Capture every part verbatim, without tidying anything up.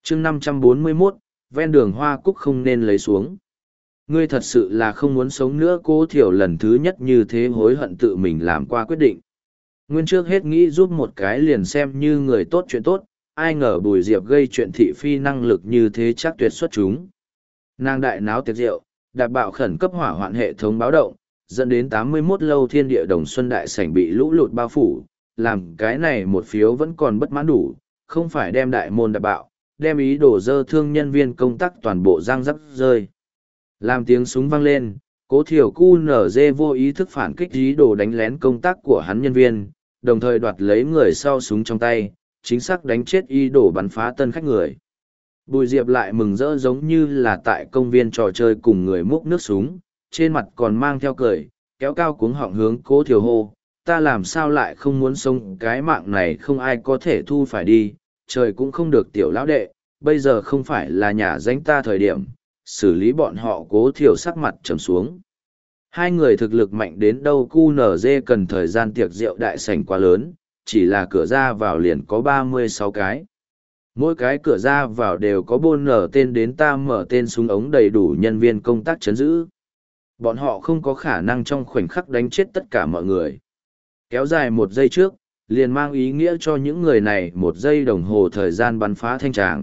chương năm trăm bốn mươi mốt, ven đường hoa cúc không nên lấy xuống. Ngươi thật sự là không muốn sống nữa. Cố Thiểu lần thứ nhất như thế hối hận tự mình làm qua quyết định. Nguyên trước hết nghĩ giúp một cái liền xem như người tốt chuyện tốt, ai ngờ Bùi Diệp gây chuyện thị phi năng lực như thế chắc tuyệt xuất chúng. Nàng đại náo tiệc rượu, đạp bạo khẩn cấp hỏa hoạn hệ thống báo động, dẫn đến tám mươi mốt lâu thiên địa đồng xuân đại sảnh bị lũ lụt bao phủ, làm cái này một phiếu vẫn còn bất mãn đủ, không phải đem đại môn đạp bạo, đem ý đồ dơ thương nhân viên công tác toàn bộ giang rắc rơi. Làm tiếng súng vang lên, Cố Thiểu cu nở dê vô ý thức phản kích ý đồ đánh lén công tác của hắn nhân viên, đồng thời đoạt lấy người sau súng trong tay, chính xác đánh chết ý đồ bắn phá tân khách người. Bùi Diệp lại mừng rỡ giống như là tại công viên trò chơi cùng người múc nước súng, trên mặt còn mang theo cười, kéo cao cuống họng hướng Cố Thiểu hô, ta làm sao lại không muốn sống cái mạng này không ai có thể thu phải đi, trời cũng không được tiểu lão đệ, bây giờ không phải là nhà danh ta thời điểm, xử lý bọn họ. Cố Thiểu sắc mặt trầm xuống. Hai người thực lực mạnh đến đâu cu nở dê cần thời gian tiệc rượu đại sảnh quá lớn, chỉ là cửa ra vào liền có ba mươi sáu cái. Mỗi cái cửa ra vào đều có bôn nở tên đến ta mở tên súng ống đầy đủ nhân viên công tác chấn giữ. Bọn họ không có khả năng trong khoảnh khắc đánh chết tất cả mọi người. Kéo dài một giây trước, liền mang ý nghĩa cho những người này một giây đồng hồ thời gian bắn phá thanh tràng.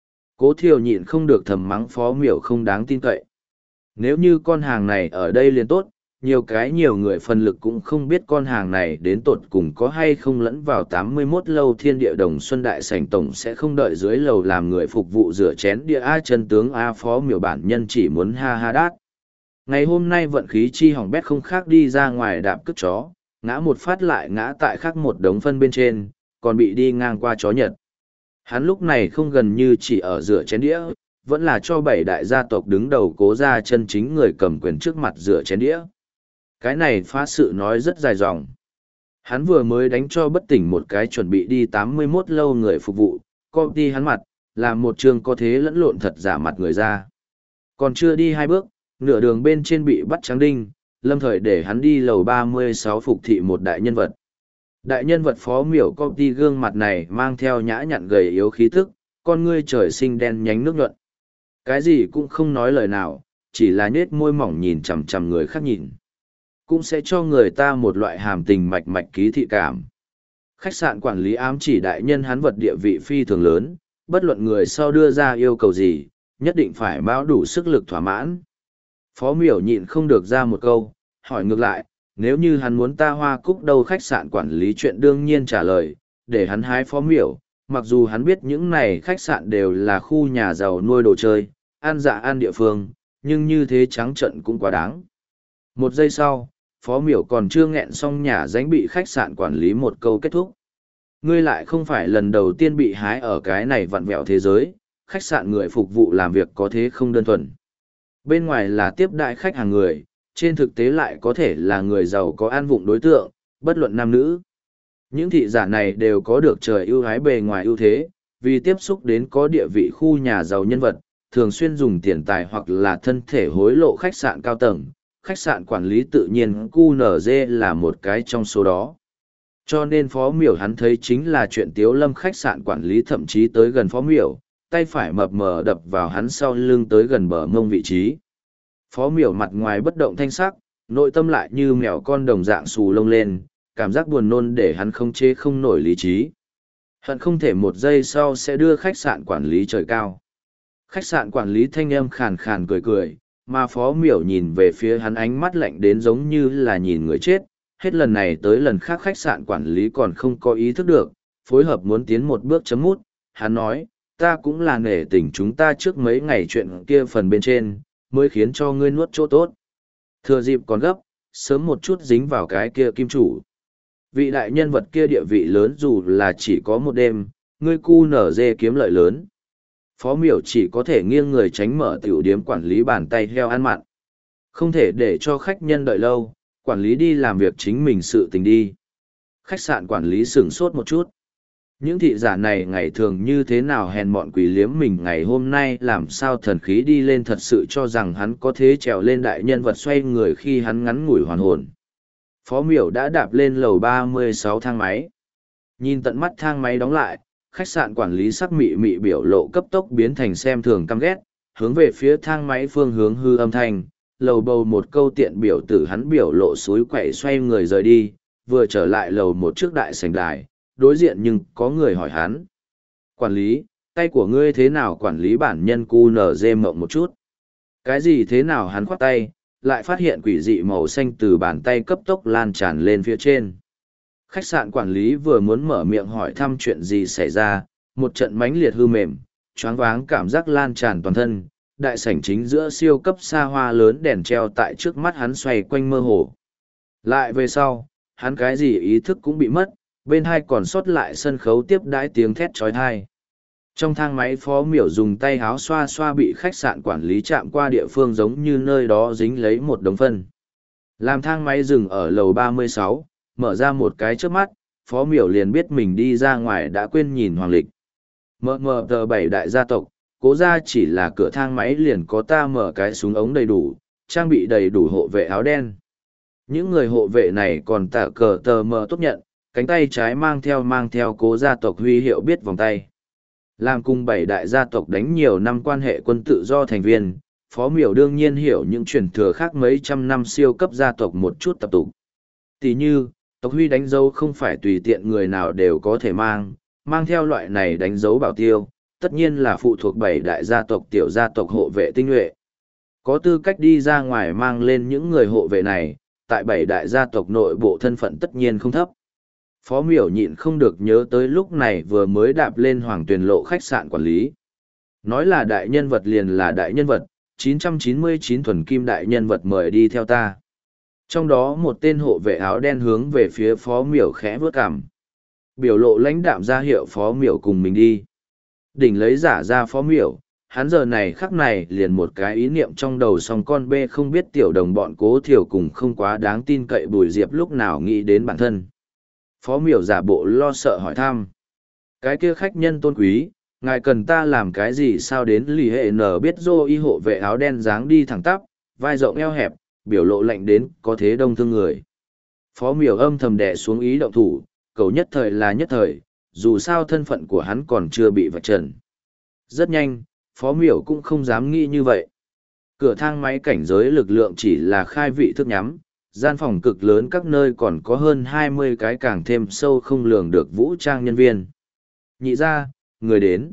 Cố Thiều nhịn không được thầm mắng Phó Miểu không đáng tin cậy. Nếu như con hàng này ở đây liền tốt, nhiều cái nhiều người phần lực cũng không biết con hàng này đến tột cùng có hay không lẫn vào tám mươi mốt lâu thiên địa đồng xuân đại sảnh tổng sẽ không đợi dưới lầu làm người phục vụ rửa chén địa A chân tướng A. Phó Miểu bản nhân chỉ muốn ha ha đát. Ngày hôm nay vận khí chi hỏng bét không khác đi ra ngoài đạp cướp chó, ngã một phát lại ngã tại khác một đống phân bên trên, còn bị đi ngang qua chó Nhật. Hắn lúc này không gần như chỉ ở rửa chén đĩa, vẫn là cho bảy đại gia tộc đứng đầu Cố gia chân chính người cầm quyền trước mặt rửa chén đĩa. Cái này phá sự nói rất dài dòng. Hắn vừa mới đánh cho bất tỉnh một cái chuẩn bị đi tám mươi mốt lâu người phục vụ, công ty hắn mặt, làm một trường có thế lẫn lộn thật giả mặt người ra. Còn chưa đi hai bước, nửa đường bên trên bị bắt trắng đinh, lâm thời để hắn đi lầu ba mươi sáu phục thị một đại nhân vật. Đại nhân vật Phó Miểu công ty gương mặt này mang theo nhã nhặn gầy yếu khí tức, con ngươi trời sinh đen nhánh nước nhuận. Cái gì cũng không nói lời nào, chỉ là nhết môi mỏng nhìn chằm chằm người khác nhìn. Cũng sẽ cho người ta một loại hàm tình mạch mạch ký thị cảm. Khách sạn quản lý ám chỉ đại nhân hắn vật địa vị phi thường lớn, bất luận người sau đưa ra yêu cầu gì, nhất định phải báo đủ sức lực thỏa mãn. Phó Miểu nhịn không được ra một câu, hỏi ngược lại, nếu như hắn muốn ta Hoa Cúc đâu? Khách sạn quản lý chuyện đương nhiên trả lời, để hắn hái Phó Miểu, mặc dù hắn biết những này khách sạn đều là khu nhà giàu nuôi đồ chơi, ăn dạ ăn địa phương, nhưng như thế trắng trận cũng quá đáng. Một giây sau, Phó Miểu còn chưa nghẹn xong nhà danh bị khách sạn quản lý một câu kết thúc. Ngươi lại không phải lần đầu tiên bị hái ở cái này vặn vẹo thế giới, khách sạn người phục vụ làm việc có thế không đơn thuần. Bên ngoài là tiếp đại khách hàng người, trên thực tế lại có thể là người giàu có an vụng đối tượng, bất luận nam nữ. Những thị giả này đều có được trời ưu ái bề ngoài ưu thế, vì tiếp xúc đến có địa vị khu nhà giàu nhân vật, thường xuyên dùng tiền tài hoặc là thân thể hối lộ khách sạn cao tầng. Khách sạn quản lý tự nhiên cu nở dê là một cái trong số đó. Cho nên Phó Miểu hắn thấy chính là chuyện Tiếu Lâm khách sạn quản lý thậm chí tới gần Phó Miểu, tay phải mập mờ đập vào hắn sau lưng tới gần bờ mông vị trí. Phó Miểu mặt ngoài bất động thanh sắc, nội tâm lại như mèo con đồng dạng xù lông lên, cảm giác buồn nôn để hắn không chế không nổi lý trí. Hận không thể một giây sau sẽ đưa khách sạn quản lý trời cao. Khách sạn quản lý thanh âm khàn khàn cười cười, mà Phó Miểu nhìn về phía hắn ánh mắt lạnh đến giống như là nhìn người chết, hết lần này tới lần khác khách sạn quản lý còn không có ý thức được, phối hợp muốn tiến một bước chấm mút, hắn nói, ta cũng là nể tình chúng ta trước mấy ngày chuyện kia phần bên trên, mới khiến cho ngươi nuốt chỗ tốt. Thừa dịp còn gấp, sớm một chút dính vào cái kia kim chủ. Vị đại nhân vật kia địa vị lớn dù là chỉ có một đêm, ngươi cu nở dê kiếm lợi lớn. Phó Miểu chỉ có thể nghiêng người tránh mở tiểu điếm quản lý bàn tay heo ăn mặn. Không thể để cho khách nhân đợi lâu, quản lý đi làm việc chính mình sự tình đi. Khách sạn quản lý sửng sốt một chút. Những thị giả này ngày thường như thế nào hèn mọn quỷ liếm mình ngày hôm nay làm sao thần khí đi lên thật sự cho rằng hắn có thế trèo lên đại nhân vật xoay người khi hắn ngắn ngủi hoàn hồn. Phó Miểu đã đạp lên lầu ba mươi sáu thang máy. Nhìn tận mắt thang máy đóng lại, khách sạn quản lý sắc mị mị biểu lộ cấp tốc biến thành xem thường căm ghét, hướng về phía thang máy phương hướng hư âm thanh, lầu bầu một câu tiện biểu tử hắn biểu lộ suối quậy xoay người rời đi, vừa trở lại lầu một trước đại sảnh đài, đối diện nhưng có người hỏi hắn. Quản lý, tay của ngươi thế nào quản lý bản nhân cu nở dê mộng một chút? Cái gì thế nào hắn khoát tay, lại phát hiện quỷ dị màu xanh từ bàn tay cấp tốc lan tràn lên phía trên. Khách sạn quản lý vừa muốn mở miệng hỏi thăm chuyện gì xảy ra, một trận mãnh liệt hư mềm, choáng váng cảm giác lan tràn toàn thân, đại sảnh chính giữa siêu cấp xa hoa lớn đèn treo tại trước mắt hắn xoay quanh mơ hồ. Lại về sau, hắn cái gì ý thức cũng bị mất, bên hai còn sót lại sân khấu tiếp đãi tiếng thét trói thai. Trong thang máy phó miểu dùng tay háo xoa xoa bị khách sạn quản lý chạm qua địa phương giống như nơi đó dính lấy một đống phân. Làm thang máy dừng ở lầu ba mươi sáu, mở ra một cái trước mắt, phó miểu liền biết mình đi ra ngoài đã quên nhìn hoàng lịch. Mờ mờ tờ bảy đại gia tộc, cố ra chỉ là cửa thang máy liền có ta mở cái súng ống đầy đủ, trang bị đầy đủ hộ vệ áo đen. Những người hộ vệ này còn tạ cờ tờ mờ tốt nhận, cánh tay trái mang theo mang theo cố gia tộc huy hiệu biết vòng tay. Làm cùng bảy đại gia tộc đánh nhiều năm quan hệ quân tự do thành viên, Phó Miểu đương nhiên hiểu những truyền thừa khác mấy trăm năm siêu cấp gia tộc một chút tập tục. Tỷ như, tộc huy đánh dấu không phải tùy tiện người nào đều có thể mang, mang theo loại này đánh dấu bảo tiêu, tất nhiên là phụ thuộc bảy đại gia tộc tiểu gia tộc hộ vệ tinh nhuệ. Có tư cách đi ra ngoài mang lên những người hộ vệ này, tại bảy đại gia tộc nội bộ thân phận tất nhiên không thấp. Phó Miểu nhịn không được nhớ tới lúc này vừa mới đạp lên Hoàng Tuyền Lộ khách sạn quản lý. Nói là đại nhân vật liền là đại nhân vật, chín trăm chín mươi chín thuần kim đại nhân vật mời đi theo ta. Trong đó một tên hộ vệ áo đen hướng về phía Phó Miểu khẽ vướt cằm. Biểu lộ lãnh đạm ra hiệu Phó Miểu cùng mình đi. Đỉnh lấy giả ra Phó Miểu, hắn giờ này khắc này liền một cái ý niệm trong đầu song con bê không biết tiểu đồng bọn Cố Thiểu cùng không quá đáng tin cậy Bùi Diệp lúc nào nghĩ đến bản thân. Phó Miểu giả bộ lo sợ hỏi thăm. Cái kia khách nhân tôn quý, ngài cần ta làm cái gì sao đến lì hệ nở biết dô y hộ vệ áo đen dáng đi thẳng tắp, vai rộng eo hẹp, biểu lộ lạnh đến có thế đông thương người. Phó Miểu âm thầm đè xuống ý động thủ, cầu nhất thời là nhất thời, dù sao thân phận của hắn còn chưa bị vạch trần. Rất nhanh, Phó Miểu cũng không dám nghĩ như vậy. Cửa thang máy cảnh giới lực lượng chỉ là khai vị thức nhắm, gian phòng cực lớn các nơi còn có hơn hai mươi cái càng thêm sâu không lường được vũ trang nhân viên. Nhị ra, người đến.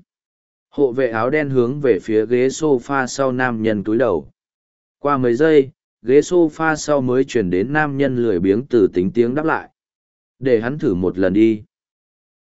Hộ vệ áo đen hướng về phía ghế sofa sau nam nhân cúi đầu. Qua mấy giây, ghế sofa sau mới chuyển đến nam nhân lười biếng từ tính tiếng đáp lại. Để hắn thử một lần đi.